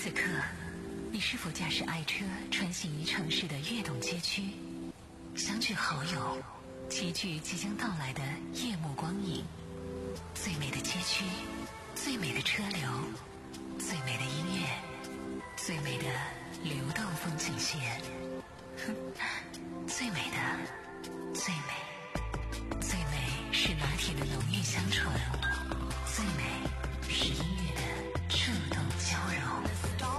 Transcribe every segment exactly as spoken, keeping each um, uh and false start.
此刻，你是否驾驶爱车穿行于城市的跃动街区，相聚好友，齐聚即将到来的夜幕光影？最美的街区，最美的车流，最美的音乐，最美的流动风景线，最美的，最美，最美是拿铁的浓郁香醇，最美是音乐的触动交融。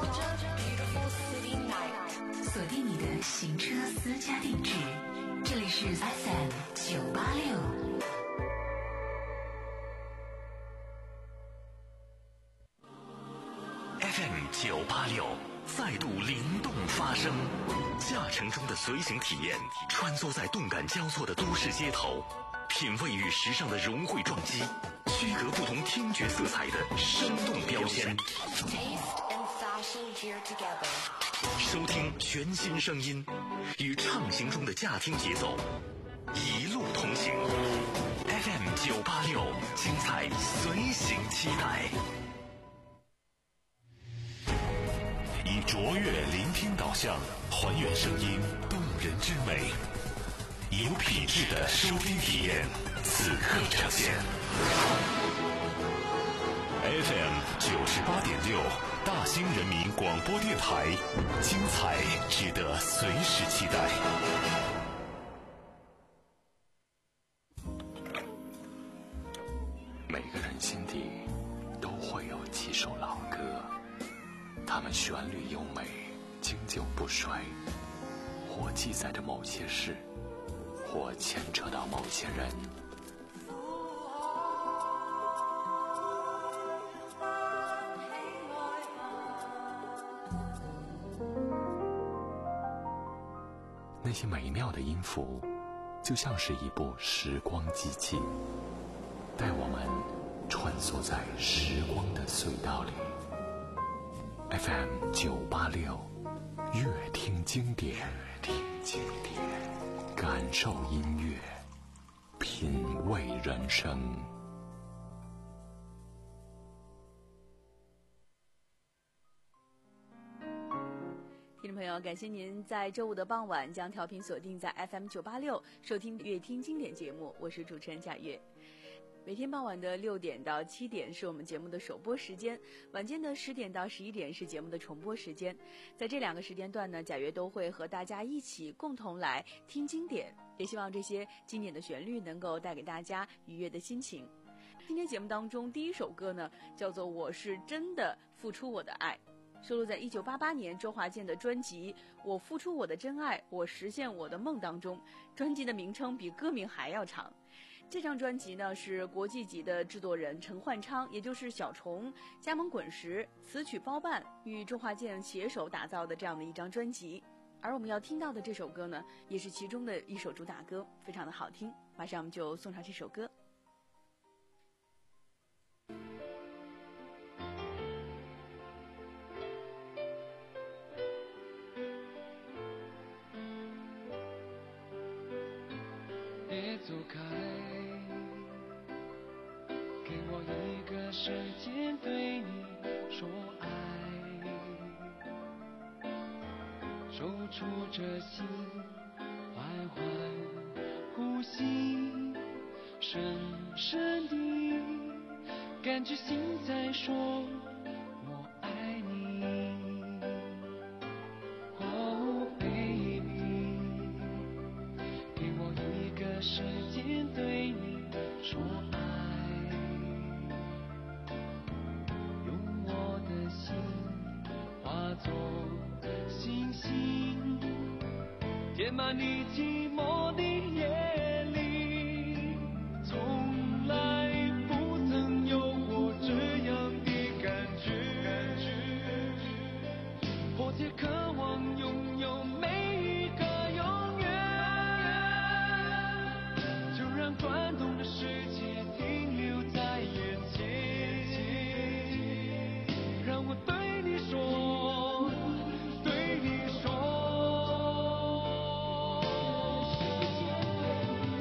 锁定你的行车私家定制，这里是 F M 九八六。 F M 九八六再度灵动发声，驾乘中的随行体验，穿梭在动感交错的都市街头，品味与时尚的融汇撞击，区隔不同听觉色彩的生动标签。收听全新声音，与畅行中的驾听节奏，一路同行。F M 九八六，精彩随行期待。以卓越聆听导向，还原声音动人之美，有品质的收听体验，此刻呈现。F M 九十八点六，大兴人民广播电台，精彩值得随时期待。每个人心底都会有几首老歌，它们旋律优美，经久不衰，或记载着某些事，或牵扯到某些人。那些美妙的音符，就像是一部时光机器，带我们穿梭在时光的隧道里。F M 九八六，乐听经典，乐听经典，感受音乐，品味人生。 听众朋友，感谢您在周五的傍晚将调频锁定在 F M 九八六，收听乐听经典节目，我是主持人贾月。每天傍晚的六点到七点是我们节目的首播时间，晚间的十点到十一点是节目的重播时间。在这两个时间段呢，贾月都会和大家一起共同来听经典，也希望这些经典的旋律能够带给大家愉悦的心情。今天节目当中第一首歌呢，叫做《我是真的付出我的爱》，收录在一九八八年周华健的专辑《我付出我的真爱，我实现我的梦》当中。专辑的名称比歌名还要长。这张专辑呢，是国际级的制作人陈焕昌，也就是小虫，加盟滚石，词曲包办，与周华健携手打造的这样的一张专辑。而我们要听到的这首歌呢，也是其中的一首主打歌，非常的好听。马上我们就送上这首歌。 别走开，给我一个时间对你说爱，守住这心，缓缓呼吸，深深地感觉心在说我爱你。Oh baby，给我一个时间对你说爱，用我的心化作星星，填满你寂寞的夜里，从来不曾有过这样的感觉，迫切渴望拥有每一个永远，就让转动的世界停留在眼前，让我对你说，对你说。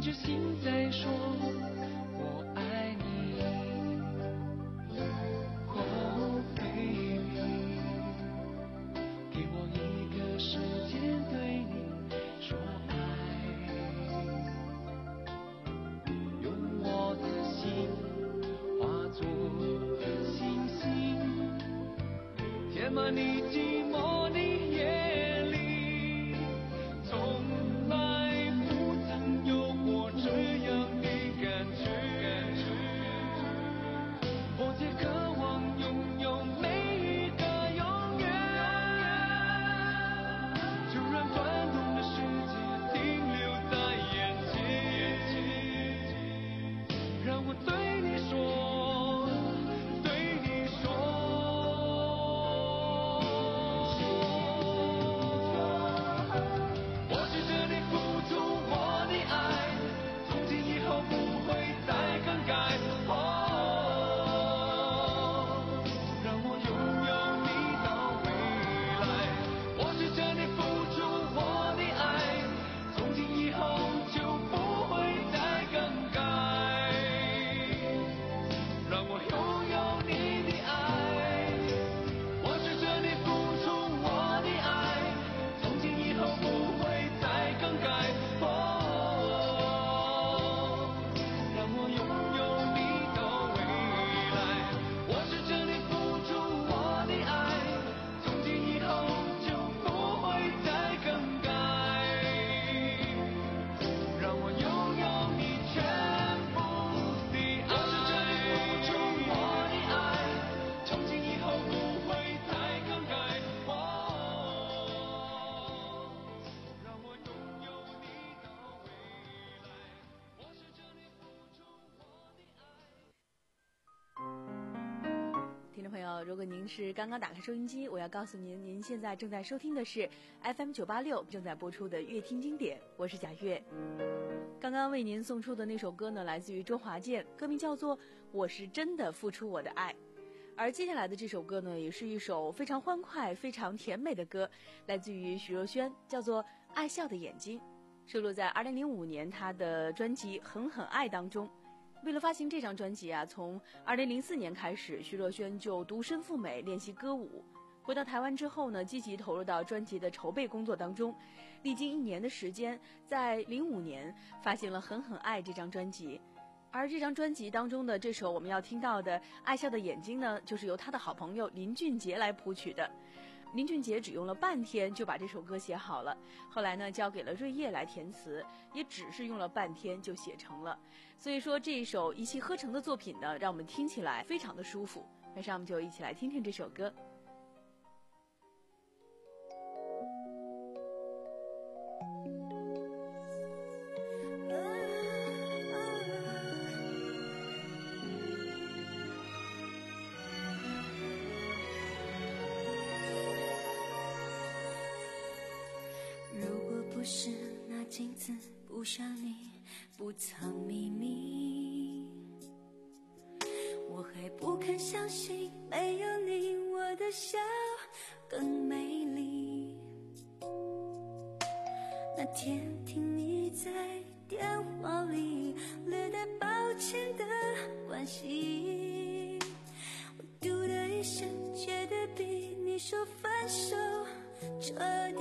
着心在说我爱你。Oh baby， 给我一个时间对你说爱，用我的心化作星星，填满你寂寞的夜里，从来不曾有过这样的感觉。我也渴望拥有每一个永远，就让转动的世界停留在眼前，让我对你说，对你说。我试着你付出我的爱，从今以后不会再更改。哦，让我拥有你到未来。我试着你付出我的爱，从今以后就不会再更改。让我拥有你的爱，我试着你付出我的爱，从今以后不会再更改。哦，让我拥有你到未来。我试着你付出我的爱，从今以后就不会再更改。让我拥有你全部的爱。我试着你付出我的爱，从今以后不会再更改。哦，让我拥有你到未来。我试着你付出我的爱。 听众朋友，如果您是刚刚打开收音机，我要告诉您，您现在正在收听的是 F M 九八六正在播出的乐听经典，我是贾月。刚刚为您送出的那首歌呢，来自于周华健，歌名叫做《我是真的付出我的爱》。而接下来的这首歌呢，也是一首非常欢快、非常甜美的歌，来自于徐若瑄，叫做《爱笑的眼睛》，收录在二零零五年她的专辑《狠狠爱》当中。为了发行这张专辑啊，从二零零四年开始，徐若瑄就独身赴美练习歌舞。回到台湾之后呢，积极投入到专辑的筹备工作当中，历经一年的时间，在零五年发行了《狠狠爱》这张专辑。而这张专辑当中的这首我们要听到的《爱笑的眼睛》呢，就是由他的好朋友林俊杰来谱曲的。林俊杰只用了半天就把这首歌写好了，后来呢交给了瑞叶来填词，也只是用了半天就写成了。所以说这一首一气呵成的作品呢，让我们听起来非常的舒服。马上我们就一起来听听这首歌。 不是那镜子不像你不藏秘密，我还不肯相信没有你我的笑更美丽。那天听你在电话里略带抱歉的关系，我嘟的一声觉得比你说分手彻底，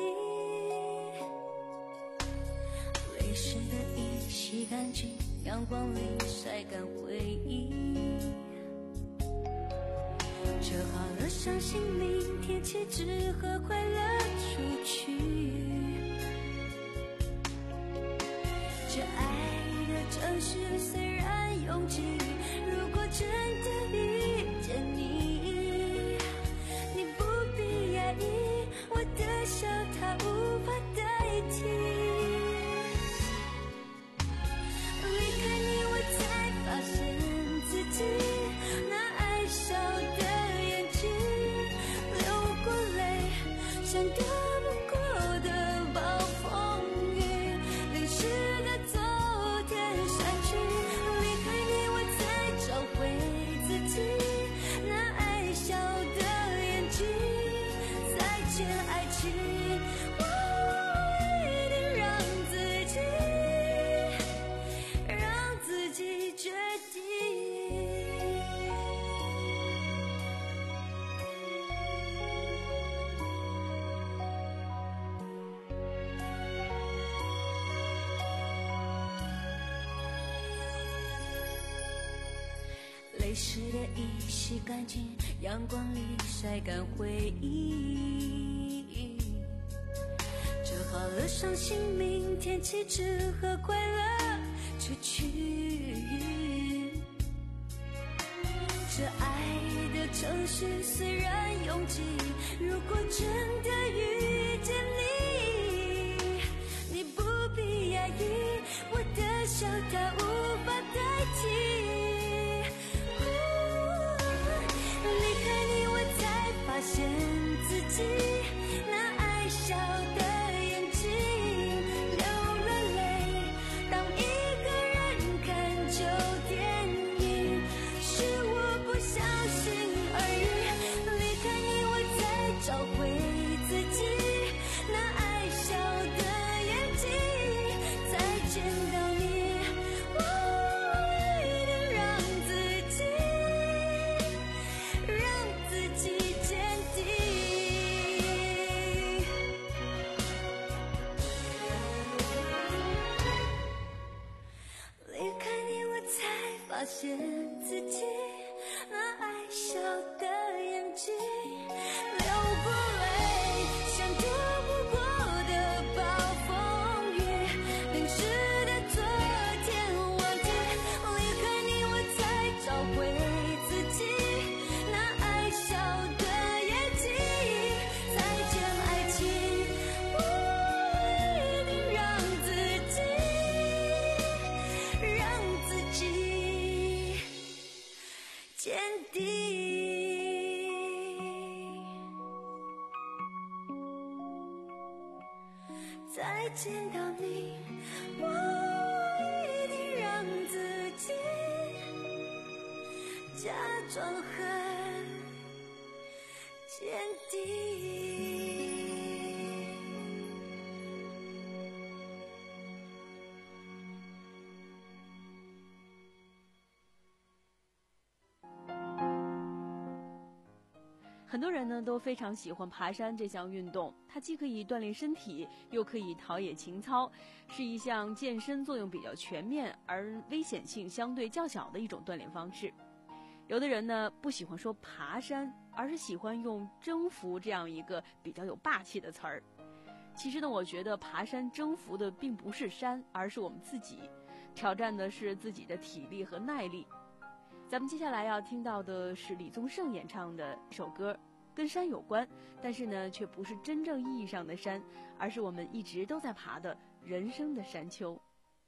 泪湿的衣洗干净，阳光里晒干回忆，折好了伤心明天起只和快乐出去，这爱的城市虽然拥挤，如果真的遇见你，你不必压抑我的笑，它无法代替，离开你我才发现自己那爱笑的眼睛，流过泪像躲不过的暴风雨，淋湿的昨天删去，离开你我才找回自湿的衣洗干净，阳光里晒干回忆，折好了伤心，明天起只和快乐出去。这爱的城市虽然拥挤，如果真的遇见你，你不必压抑，我的笑它无法代替。离开你，我才发现自己那爱笑的眼睛流了泪。当一个人看旧电影，是我不小心而已。离开你，我才找回自己那爱笑的眼睛。再见到你，我一定让自己让自己坚定。离开你，我才发现自己那爱笑的眼睛流过泪，像躲不过的暴风雨，淋湿的昨天忘记。离开你，我才找回自己那爱笑的眼睛。再见爱情，我一定让自己让自己坚定。再见到你，我一定让自己假装很坚定。 很多人呢都非常喜欢爬山这项运动，它既可以锻炼身体，又可以陶冶情操，是一项健身作用比较全面而危险性相对较小的一种锻炼方式。有的人呢不喜欢说爬山，而是喜欢用征服这样一个比较有霸气的词儿。其实呢，我觉得爬山征服的并不是山，而是我们自己，挑战的是自己的体力和耐力。咱们接下来要听到的是李宗盛演唱的一首歌，跟山有关，但是呢却不是真正意义上的山，而是我们一直都在爬的人生的山丘。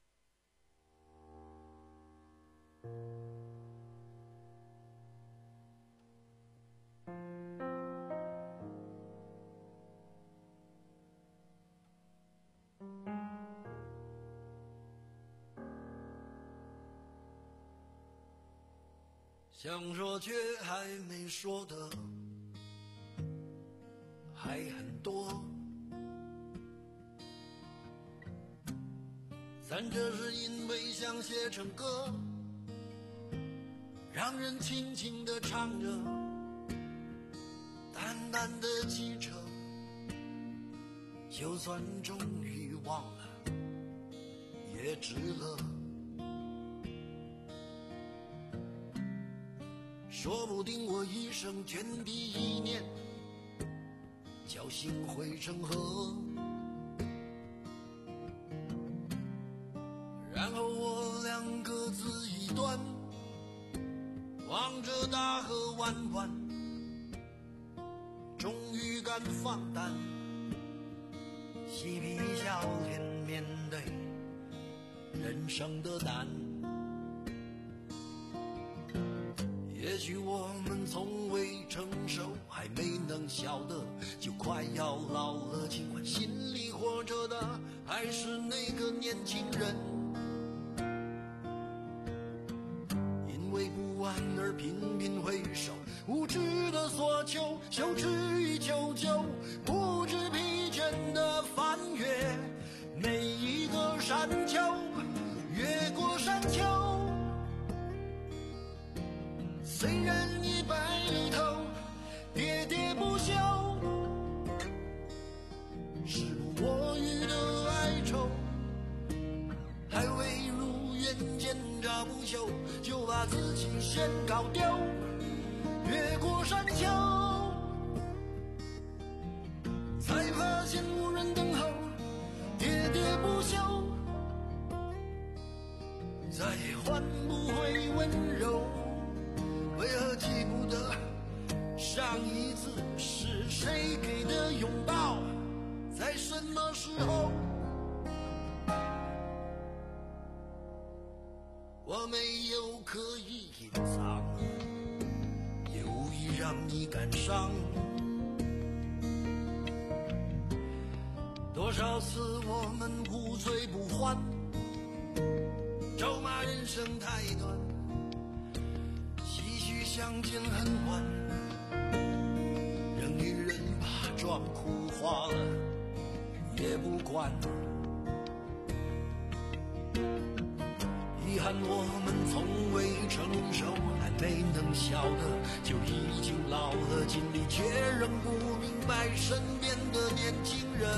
想说却还没说的还很多，咱这是因为想写成歌，让人轻轻地唱着，淡淡的记着，就算终于忘了也值了。说不定我一生涓滴一念，侥幸汇成河，然后我俩各自一端，望着大河弯弯，终于敢放胆，嬉皮笑脸面对人生的难。也许我们从未成熟，还没能晓得，就快要老了，尽管心里活着的还是那个年轻人。因为不安而频频回首，无知的索求，羞耻与求救，不知疲倦的翻越每一个山丘，越过山丘。虽然一败里头喋喋不休，时不我予的哀愁，还未如愿见照不休，就把自己先搞丢。越过山丘，才发现无人等候，喋喋不休，再也换不回温柔。为何记不得上一次是谁给的拥抱，在什么时候？我没有刻意隐藏，也无意让你感伤。多少次我们不醉不欢，咒骂人生太短，唏嘘相见恨晚，让女人把妆哭花了也不管。遗憾我们从未成熟，还没能笑的就已经老了，尽力却仍不明白身边的年轻人。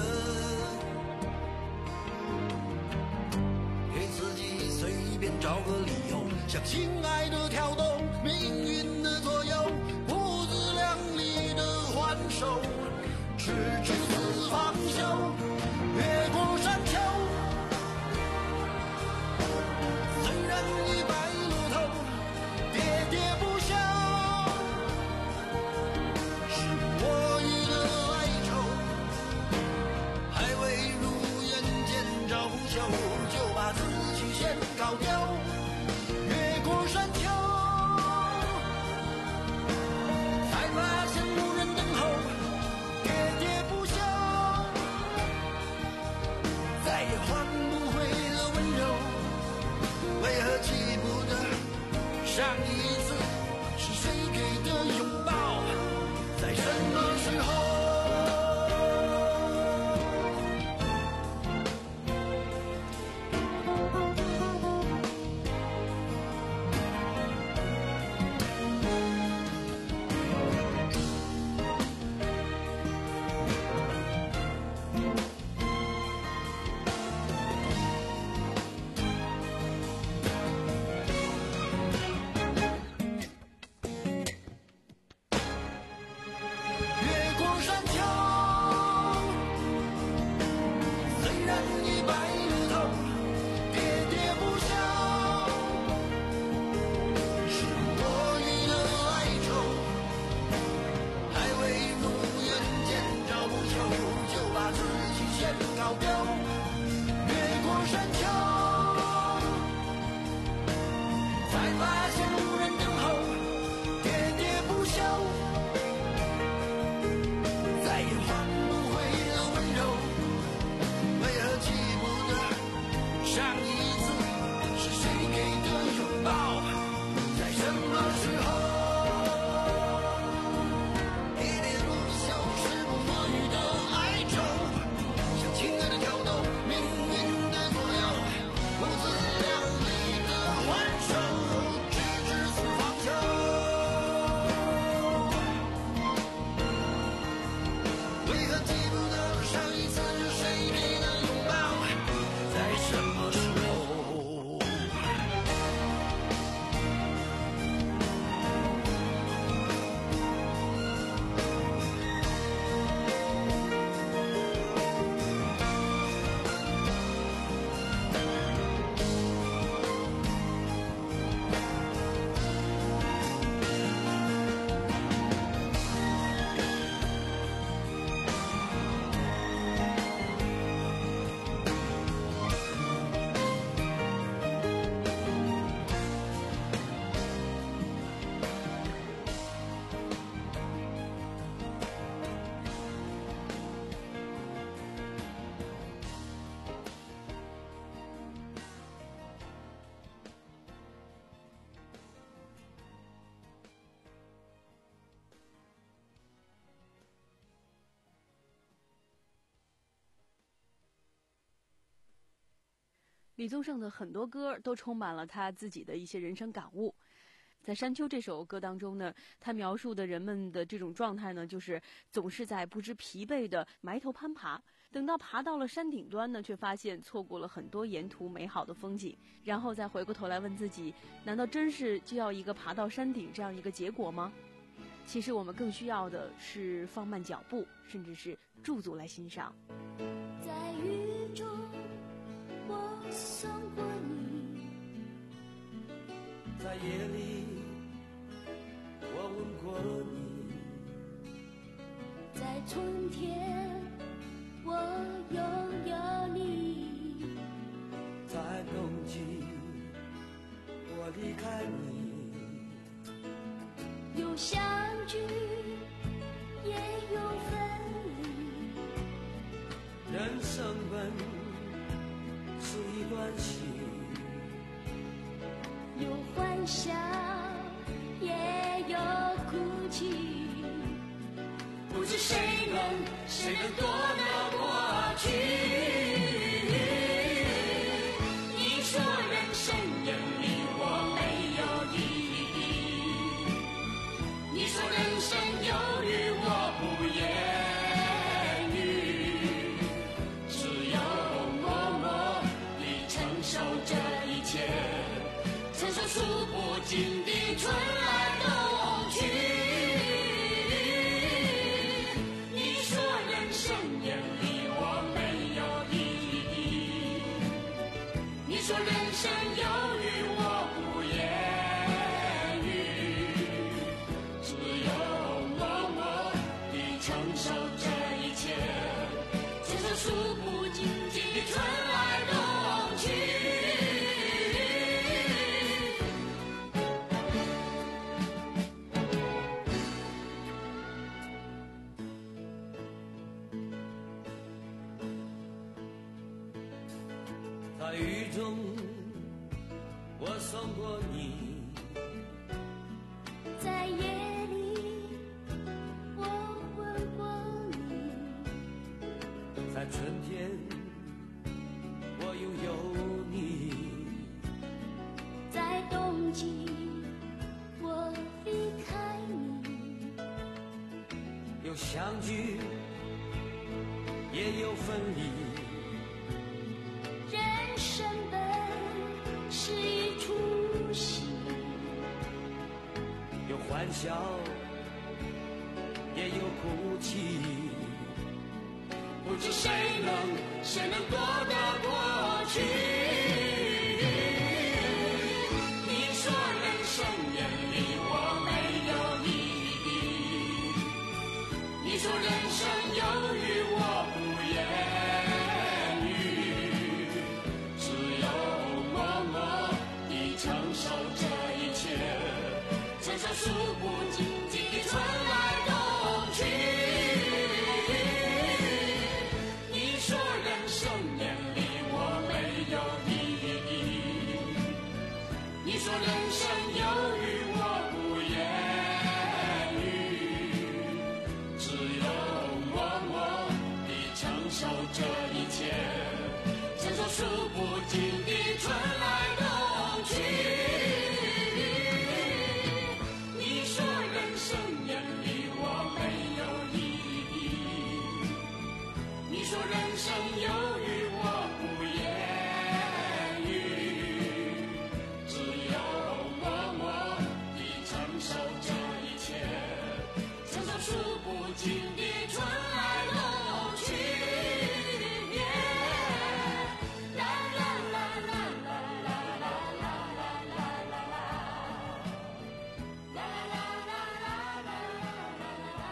给自己随便找个理由，向心爱的挑逗，命运的左右，不自量力的还手，直至死方休。越过山丘，一白露头，喋喋不休，是我予的哀愁，还未如愿见着不朽，就把自己先搞丢。越过山丘，才发现无人等候，喋喋不休，再也换不回了温柔。为何记不得上一次是谁给的拥抱，在什么时候？ 李宗盛的很多歌都充满了他自己的一些人生感悟。在《山丘》这首歌当中呢，他描述的人们的这种状态呢，就是总是在不知疲惫的埋头攀爬， 等到爬到了山顶端呢，却发现错过了很多沿途美好的风景，然后再回过头来问自己，难道真是就要一个爬到山顶这样一个结果吗？其实我们更需要的是放慢脚步，甚至是驻足来欣赏。 在雨中我送过你， 在夜里我吻过你， 在春天我拥有你， 在冬季我离开你， 有相聚也有分离， 人生本是一段戏， 有欢笑也有哭泣，不知谁能谁能躲得过去。你说人生眼里我没有意义，你说人生有雨我不言语，只有默默地承受这一切，承受数不尽的春来冬去。你说人生眼里我没有意义，你说人生有雨我不言语，只有默默地承受这一切，承受数不尽的春来冬去。 在雨中我送过你， 在夜里我吻过你， 在春天我拥有你， 在冬季我离开你， 有相聚也有分离， 人生本是一出戏， 有欢笑也有哭泣， 不知谁能谁能躲得过去。你说人生眼里我没有意义，你说人生有雨我不言语，只有默默地承受这一切，承受数不尽的春来冬去。你说人生眼里我没有意义，你说人生有雨我不言语，只有默默地承受这一切，承受数不尽的春来冬去。你说人生眼里我没有意义，你说人生有雨我不言语，只有默默地承受这一切，承受数不尽的春来冬去。啦啦啦啦啦啦啦啦啦啦啦啦，啦啦啦啦啦啦啦。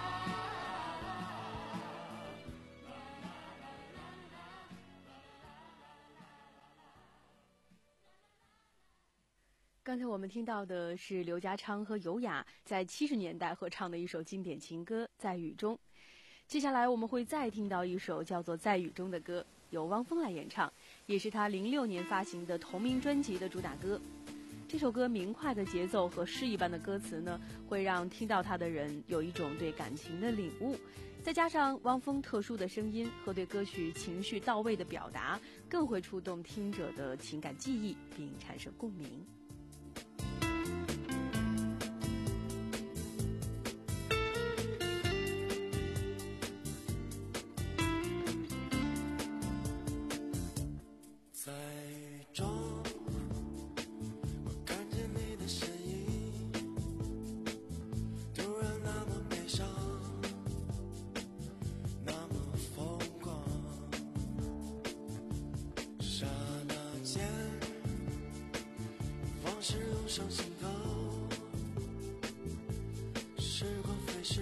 刚才我们听到的是刘家昌和尤雅在七十年代合唱的一首经典情歌《在雨中》。接下来我们会再听到一首叫做《在雨中》的歌，由汪峰来演唱，也是他零六年发行的同名专辑的主打歌。这首歌明快的节奏和诗一般的歌词呢，会让听到它的人有一种对感情的领悟，再加上汪峰特殊的声音和对歌曲情绪到位的表达，更会触动听者的情感记忆并产生共鸣。 中，我看见你的身影，突然那么悲伤，那么疯狂。刹那间，往事涌上心头，时光飞逝，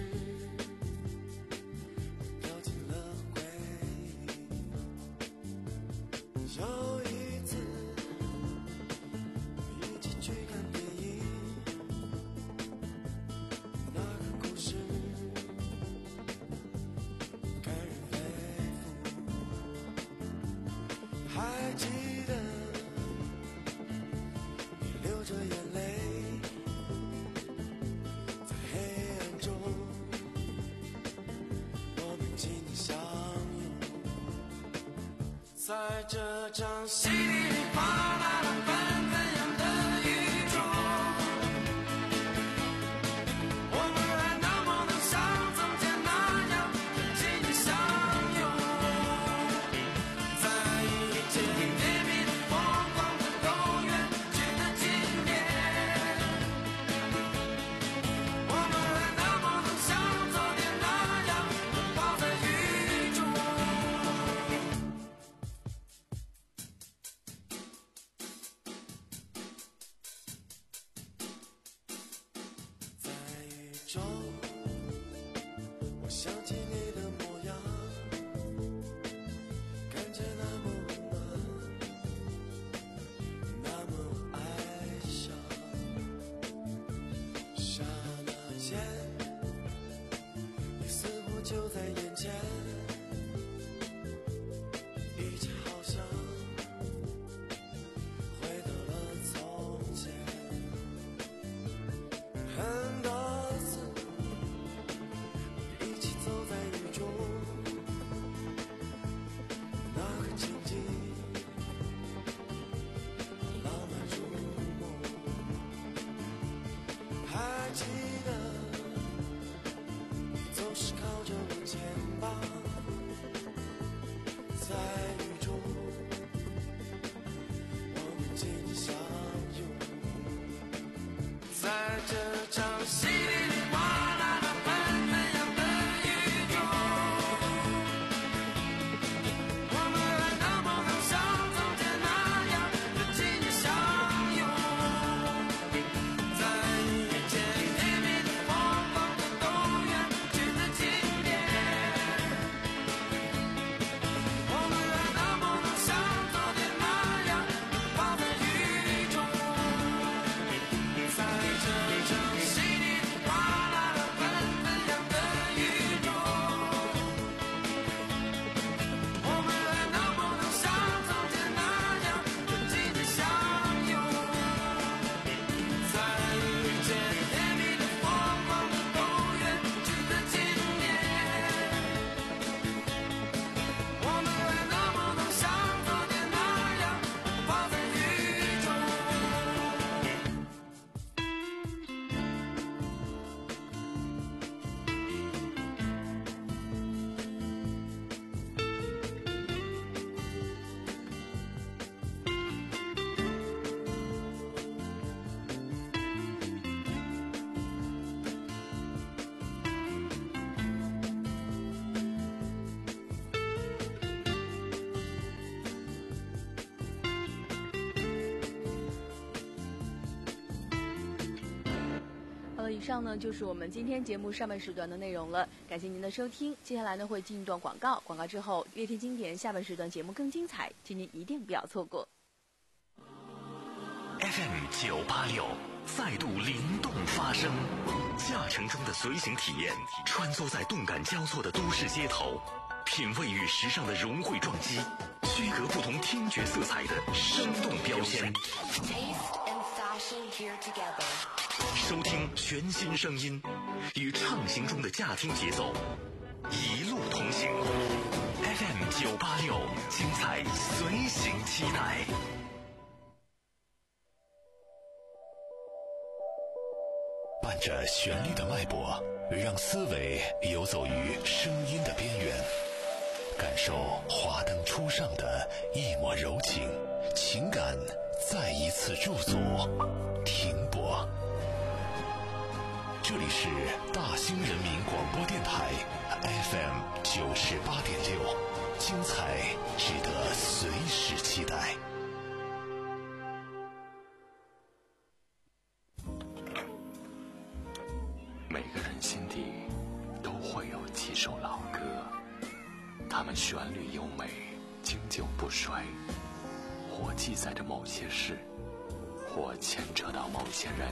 掉进了回忆。有一次，一起去看电影，那个故事感人肺腑。还记得你流着眼泪，在黑暗中，我们紧紧相拥。在这场稀里哗啦的纷纷扬的雨中，我们还能不能像从前那样紧紧相拥？在一切甜蜜的疯狂的都远去的今天，我们还能不能像昨天那样拥抱在雨中？在雨中，我想起你的模样，感觉那么温暖，那么哀伤。刹那间，你似乎就在眼前，一切好像回到了从前。很多次，一起走在雨中，那个情景浪漫如梦。还记得你总是靠着我肩膀，在雨中，我们紧紧相拥。在这场稀里哗啦的纷纷扬的雨中，我们还能不能像从前那样紧紧相拥？在一切甜蜜的疯狂的都远去的今天，我们还能不能像昨天那样拥抱在雨中？在这场稀里哗啦的纷纷扬的雨中，我们还能不能像从前那样紧紧相拥？在一切甜蜜的疯狂的都远去的今天，我们还能不能像昨天那样拥抱在雨中？ 好了，以上呢就是我们今天节目上半时段的内容了，感谢您的收听。接下来呢会进一段广告，广告之后，乐听经典下半时段节目更精彩，请您一定不要错过。 F M 九八六再度灵动发声，驾乘中的随行体验，穿梭在动感交错的都市街头，品味与时尚的融汇撞击，区隔不同听觉色彩的生动标签。收听全新声音，与畅行中的驾听节奏，一路同行。F M 九八六，精彩随行期待。伴着旋律的脉搏，让思维游走于声音的边缘， 感受华灯初上的一抹柔情，情感再一次驻足，停泊。这里是大兴人民广播电台 F M 九十八点六，精彩值得随时期待。 每个人心底都会有几首老歌，它们旋律优美，经久不衰，或记载着某些事，或牵扯到某些人。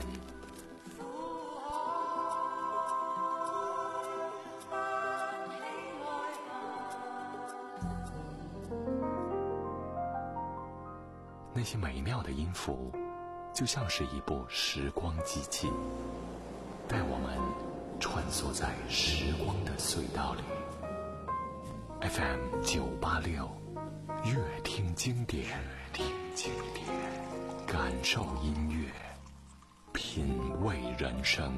那些美妙的音符，就像是一部时光机器，带我们穿梭在时光的隧道里。F M 九八六，乐听经典，听经典，感受音乐，品味人生。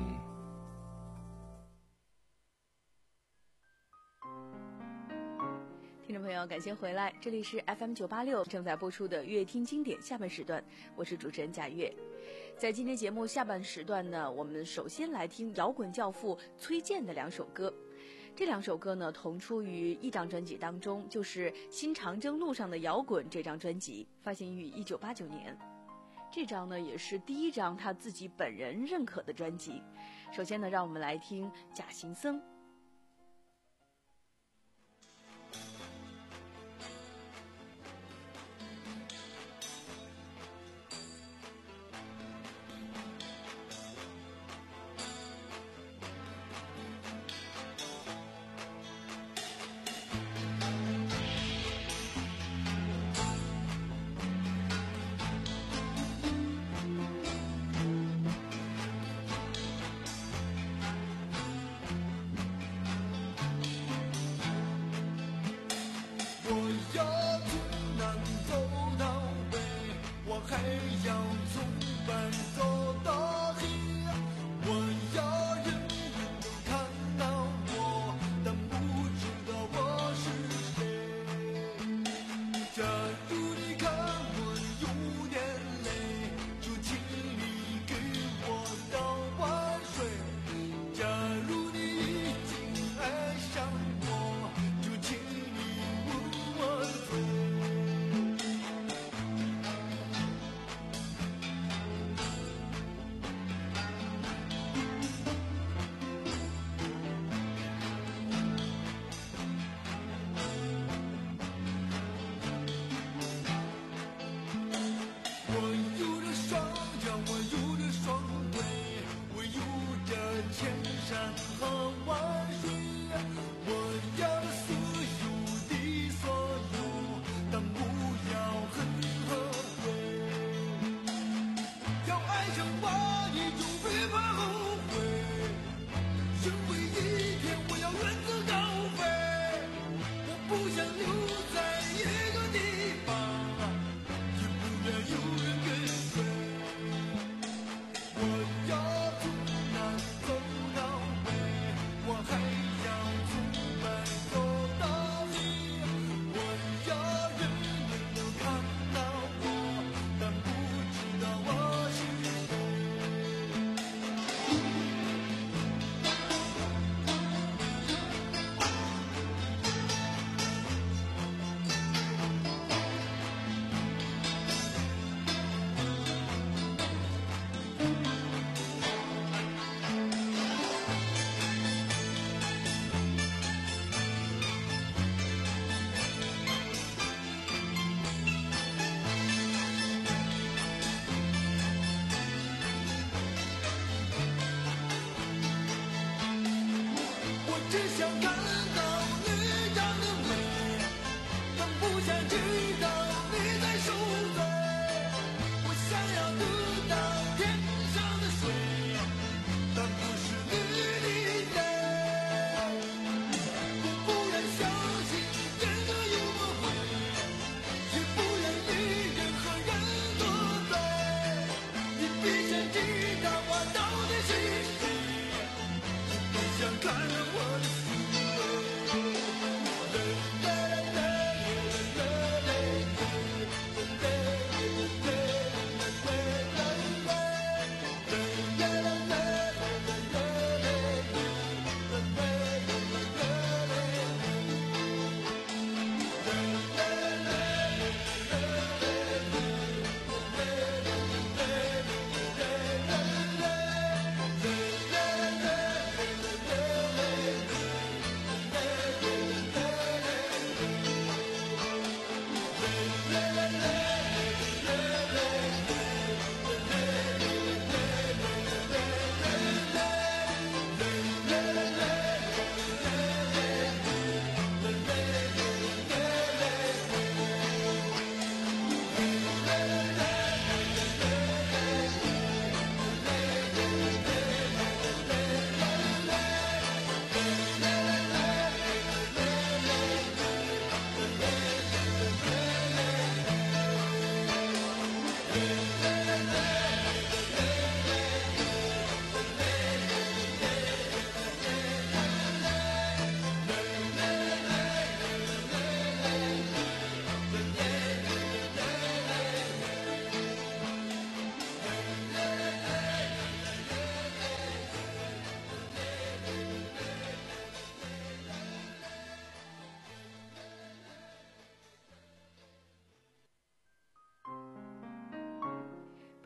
听众朋友，感谢回来，这里是 F M 九八六正在播出的乐听经典下半时段，我是主持人贾月。在今天节目下半时段呢，我们首先来听摇滚教父崔健的两首歌。这两首歌呢，同出于一张专辑当中，就是《新长征路上的摇滚》这张专辑，发行于一九八九年。这张呢，也是第一张他自己本人认可的专辑。首先呢，让我们来听《假行僧》。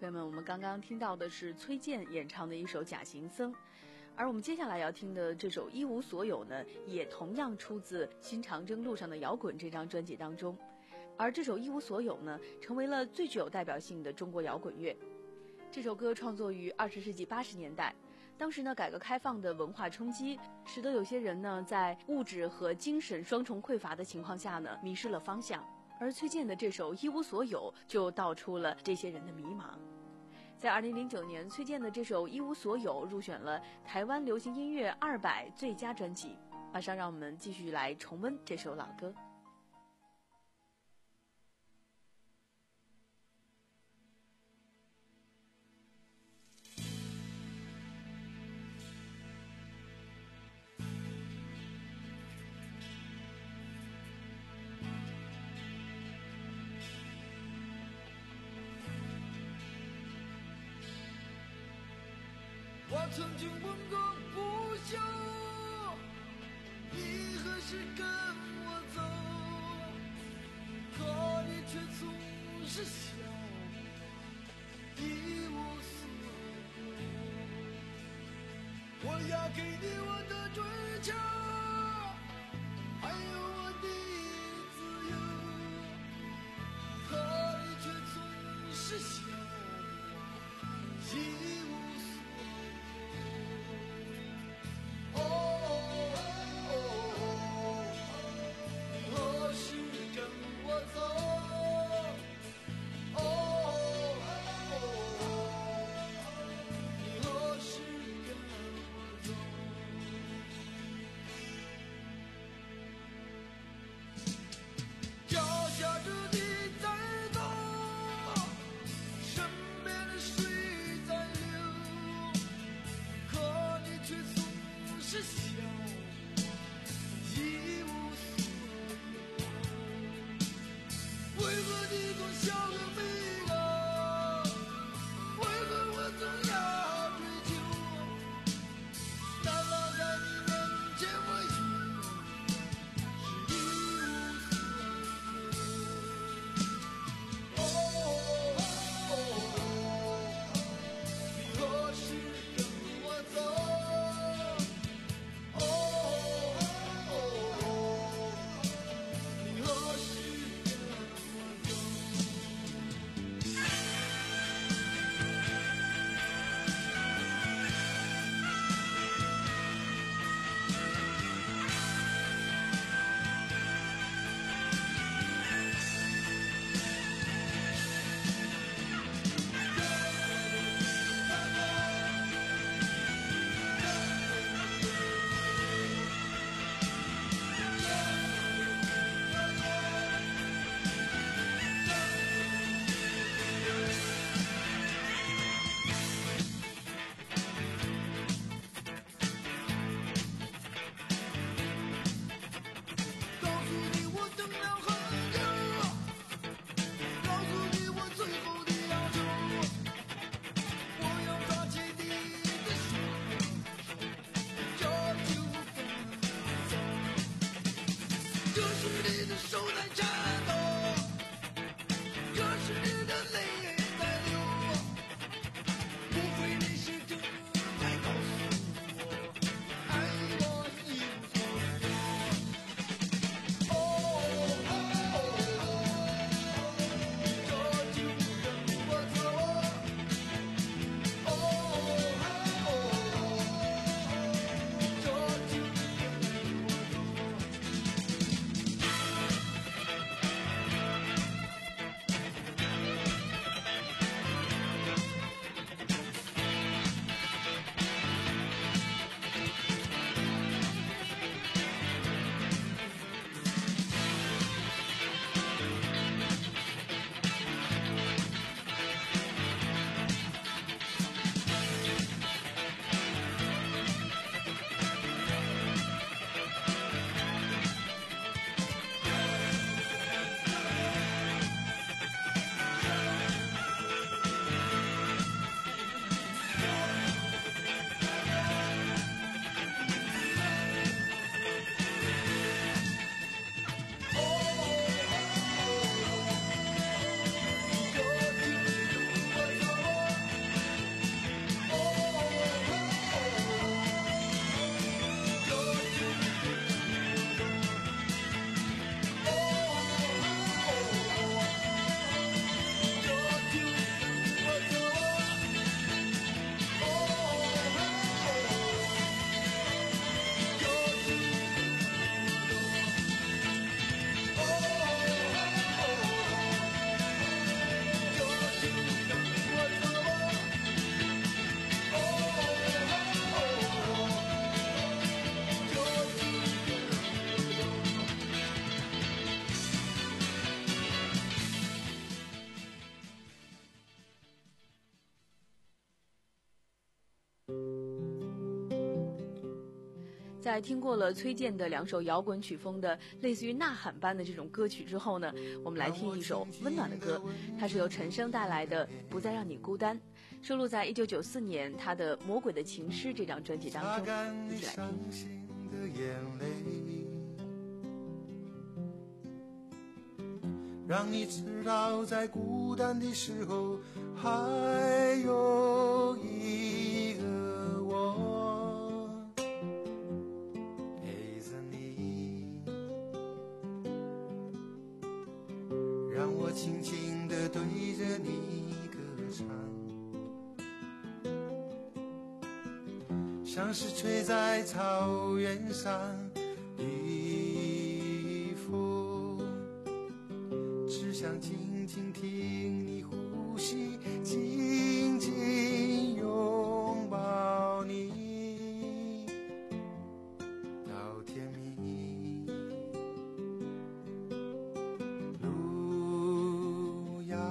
朋友们，我们刚刚听到的是崔健演唱的一首《假行僧》，而我们接下来要听的这首《一无所有》呢，也同样出自《新长征路上的摇滚》这张专辑当中。而这首《一无所有》呢，成为了最具有代表性的中国摇滚乐。这首歌创作于二十世纪八十年代，当时呢，改革开放的文化冲击，使得有些人呢，在物质和精神双重匮乏的情况下呢，迷失了方向。而崔健的这首《一无所有》就道出了这些人的迷茫。在二零零九年，崔健的这首《一无所有》入选了台湾流行音乐二百最佳专辑。马上让我们继续来重温这首老歌。 我曾经问过不休，你何时跟我走？可你却总是笑我一无所有。我要给你我的追求，还有我的自由，可你却总是笑我一无所有。 在听过了崔健的两首摇滚曲风的类似于呐喊般的这种歌曲之后呢，我们来听一首温暖的歌，它是由陈升带来的《不再让你孤单》，收录在一九九四年他的《魔鬼的情诗》这张专辑当中，一起来听。 让你知道在孤单的时候还有一个我陪着你，让我轻轻地对着你歌唱，像是吹在草原上的风，只想静静听你呼吸，紧紧拥抱你到天明。路遥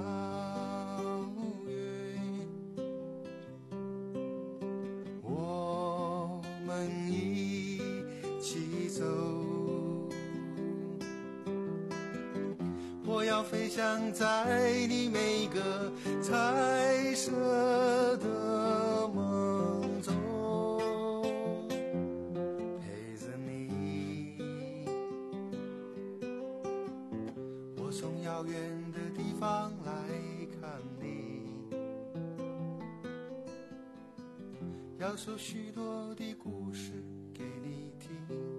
远，我们一起走，我要飞翔在你每个彩色的梦中，陪着你。我从遥远的地方来看你，要说许多的故事给你听。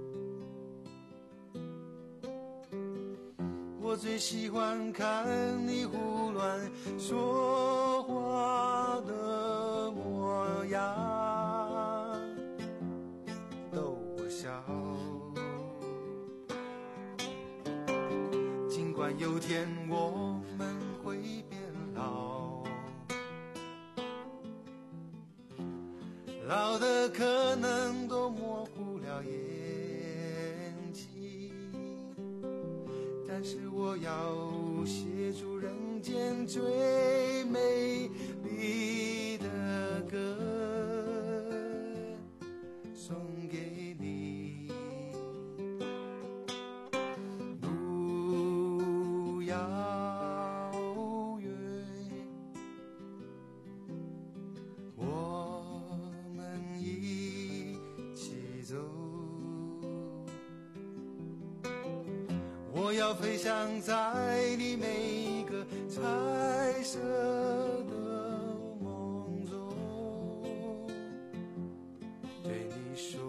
我最喜欢看你胡乱说话的模样，逗我笑。尽管有天我们会变老，老的可能都模糊了眼睛，但是我要写出人间最美丽的歌送给你。路遥远，我们一起走，我要飞翔在你每一个彩色的梦中，对你说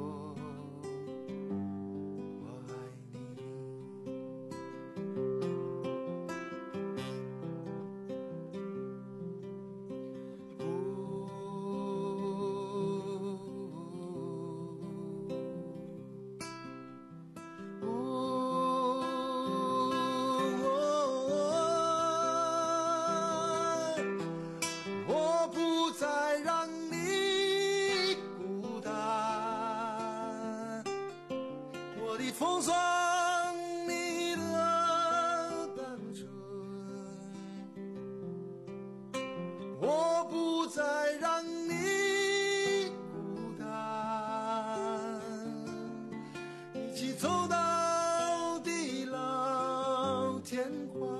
我爱你。我不再让你孤单，我的风霜，你的单纯，我不再让你孤单，一起走到地老天荒。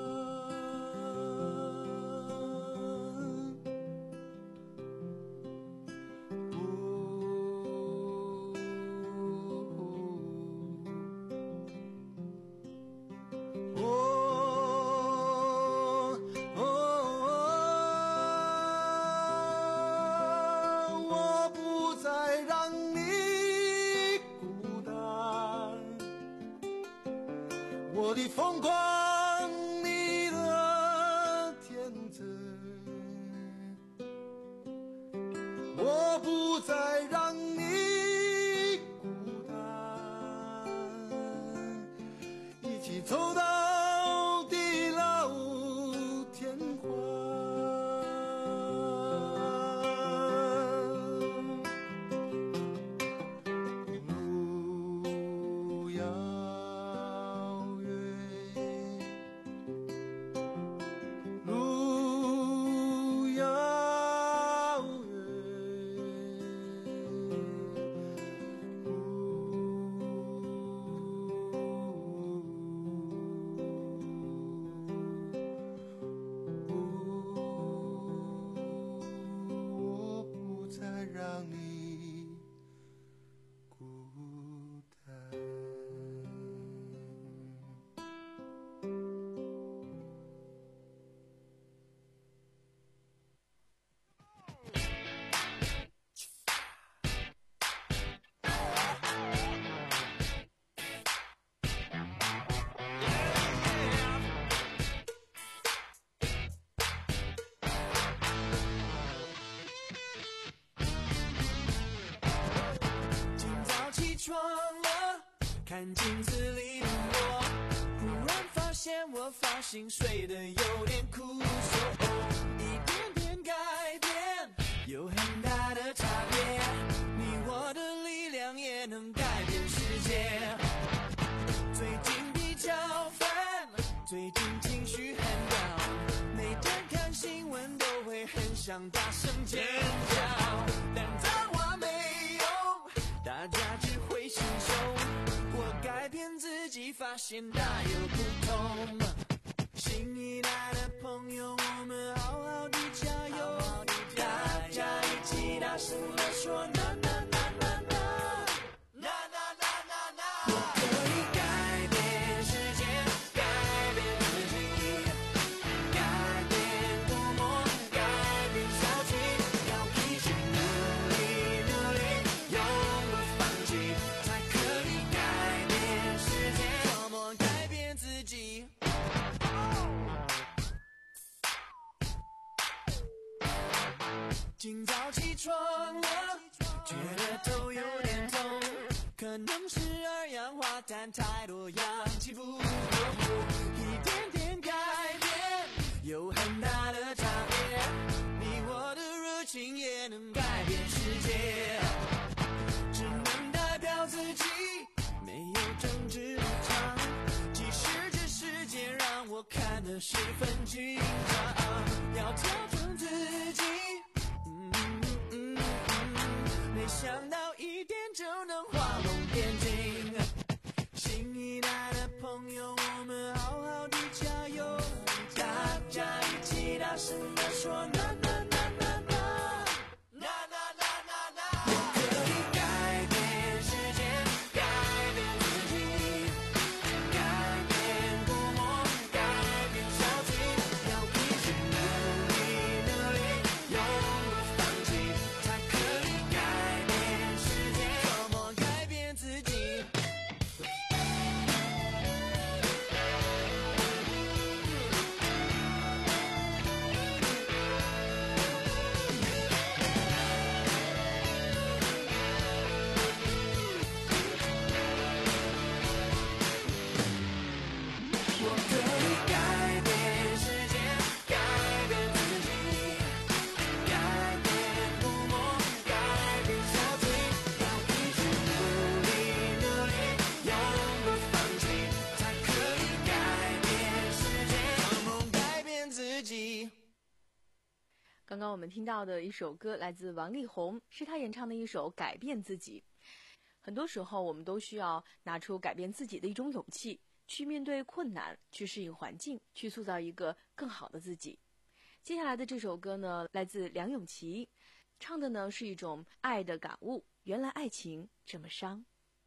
我不再让你孤单，我的疯狂，你的天真，我不再让你孤单，一起走到地老天荒。路遥远，路遥远， 看镜子里的我，忽然发现我发型睡得有点酷，说哦，一点点改变有很大的差别，你我的力量也能改变世界。最近比较烦，最近情绪很 down， 每天看新闻都会很想大声尖叫，但脏话没用，大家只会吸收。我改变自己，发现大有不同。新一代的朋友，我们好好的加油，大家一起大声地说那那那那那那那那那那。我可以改变世界，改变自己，改变多么，改变小气，要一直努力努力，永不放弃，才可以改变世界，多么改变自己。今早起床了，觉得头有点痛，可能是二氧化碳太多，氧气不够，一点点改变有很大的差别，你我的热情也能改变世界，只能代表自己，没有政治立场，即使这世界让我看得十分紧张，要调整自己，没想到一点就能画龙点睛。新一代的朋友，我们好好的加油，大家一起大声地说那那那那那那那那那那。我可以改变世界，改变自己，改变多么，改变小气，要一直努力努力，永不放弃，才可以改变世界，多么改变自己。我可以改变世界，改变自己，改变多么，改变小气，要一直努力努力，永不放弃，才可以改变世界，多么改变自己。 刚刚我们听到的一首歌来自王力宏，是他演唱的一首《改变自己》。很多时候我们都需要拿出改变自己的一种勇气，去面对困难，去适应环境，去塑造一个更好的自己。接下来的这首歌呢，来自梁咏琪，唱的呢是一种爱的感悟，原来爱情这么伤。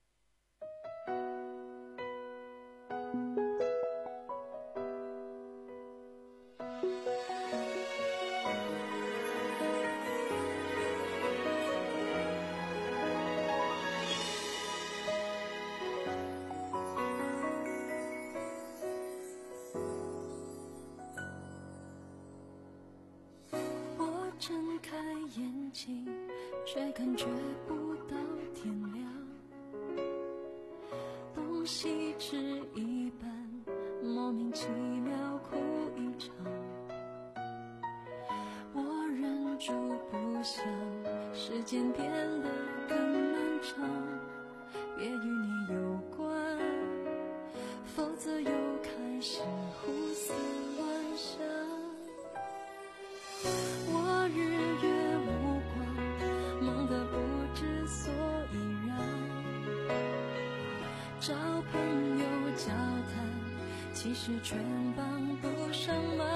睁开眼睛，却感觉不到天亮，东西吃一半，莫名其妙哭一场，我忍住不想时间变得更漫长，别与你有关，否则又开始胡思乱想。我日月无光，忙得不知所以然，找朋友交谈，其实全帮不上忙，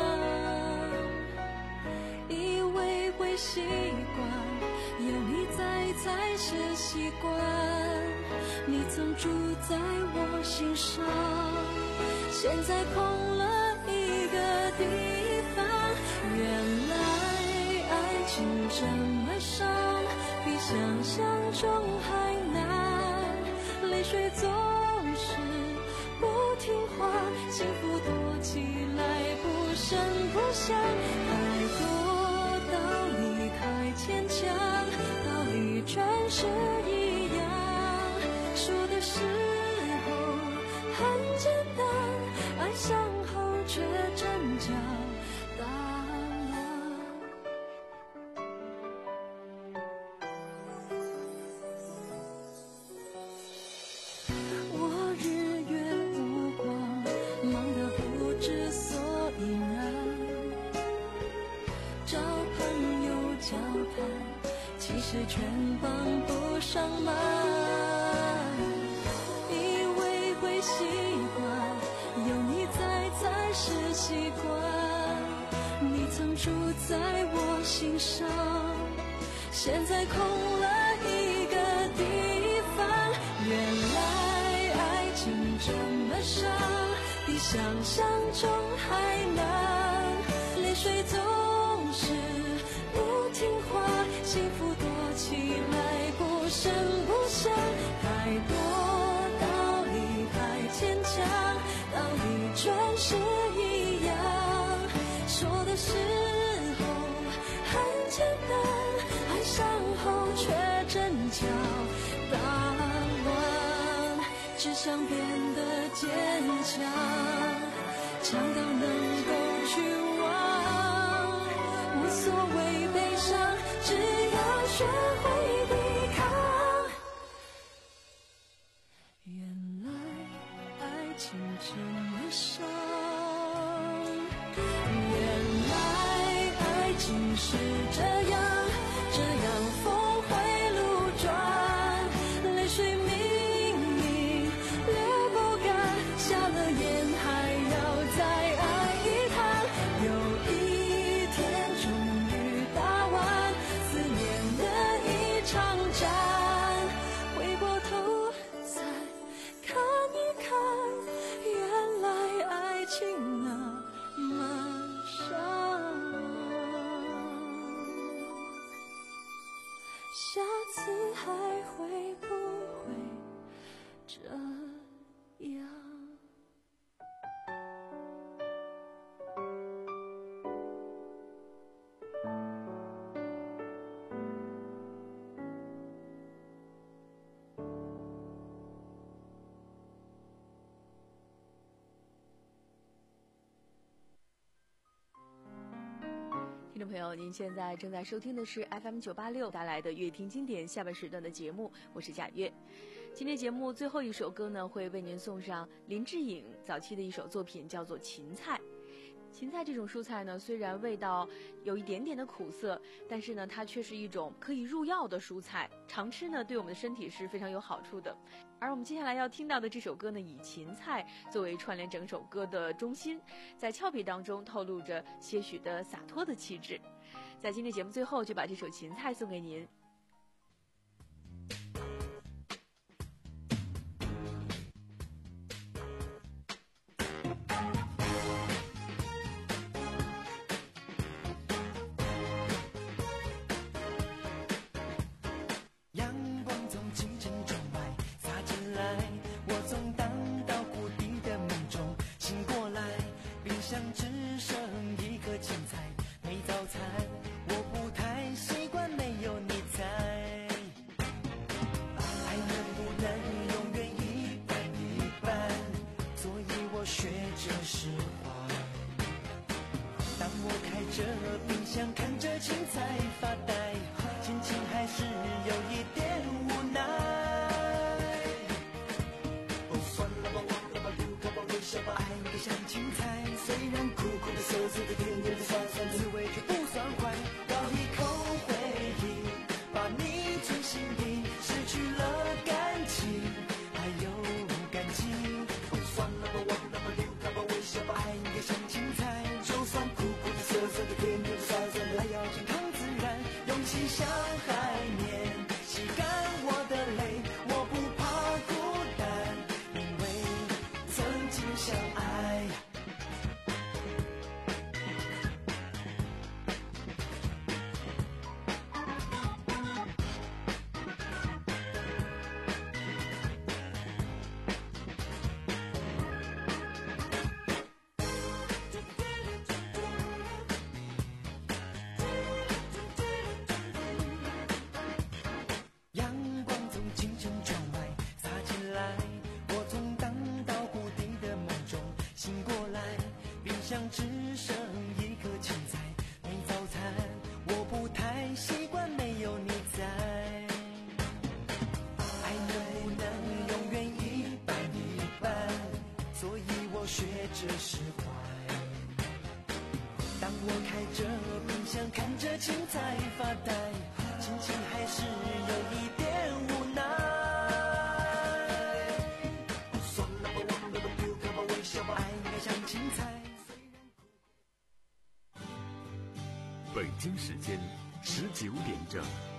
以为会习惯，有你在才是习惯，你曾住在我心上，现在空了一个地方，原来爱情这么伤，比想象中还难，泪水总是不听话，幸福躲起来不声不响，太多道理太牵强，道理全是一样，说的时候其实全帮不上忙。以为会习惯，有你在才是习惯。你曾住在我心上，现在空了一个地方。原来爱情这么伤，比想象中还难。泪水总是不听话，幸福躲起来不声不响。太多道理太牵强，道理总是一样。说的时候很简单，爱上后却真假大乱，只想变得坚强，强到能够去忘。无所谓悲伤，只要学会抵抗。原来爱情这么伤，原来爱情是这样，这样峰回路转。泪水明明流不干，下了眼还要再爱一趟。有一天终于打完思念的一场战，回过头再看一看，原来爱情那么伤。下次还会不会这样？ 听众朋友，您现在正在收听的是 F M 九八六带来的乐听经典下半时段的节目，我是贾月。今天节目最后一首歌呢，会为您送上林志颖早期的一首作品，叫做《芹菜》。芹菜这种蔬菜呢，虽然味道有一点点的苦涩，但是呢，它却是一种可以入药的蔬菜，常吃呢对我们的身体是非常有好处的。而我们接下来要听到的这首歌呢，以芹菜作为串联整首歌的中心，在俏皮当中透露着些许的洒脱的气质。在今天节目最后，就把这首芹菜送给您。 阳光从清晨窗外洒进来，我从荡到谷底的梦中醒过来，冰箱只剩一颗芹菜，没早餐，我不太习惯没有你在。爱能不能永远一半一半，所以我学着释怀。当我开着冰箱看着芹菜发呆，心情还是有一点无奈。哦，算了吧，忘了吧，留个吧，微笑吧，爱你个像芹菜，虽然苦苦的、涩涩的、甜甜的、酸酸的，滋味却不算坏。咬一口回忆，把你存心底，失去了感情，还有感激。哦，算了吧，忘了吧，留个吧，微笑吧，爱你个像芹菜，就算苦苦的、涩涩的、甜甜的、酸酸的，还要健康自然，勇气像海绵，吸干我的泪，我不怕孤单，因为曾经相爱。阳光从清晨窗外洒进来，我从荡到谷底的梦中醒过来，冰箱只剩一颗芹菜，没早餐，我不太习惯没有你在。爱能不能永远一半一半，所以我学着释怀。当我开着冰箱看着芹菜发呆，心情心还是有一点无奈。算了吧，忘了吧，丢掉吧，微笑吧，爱应该像青菜。 北京时间十九点整。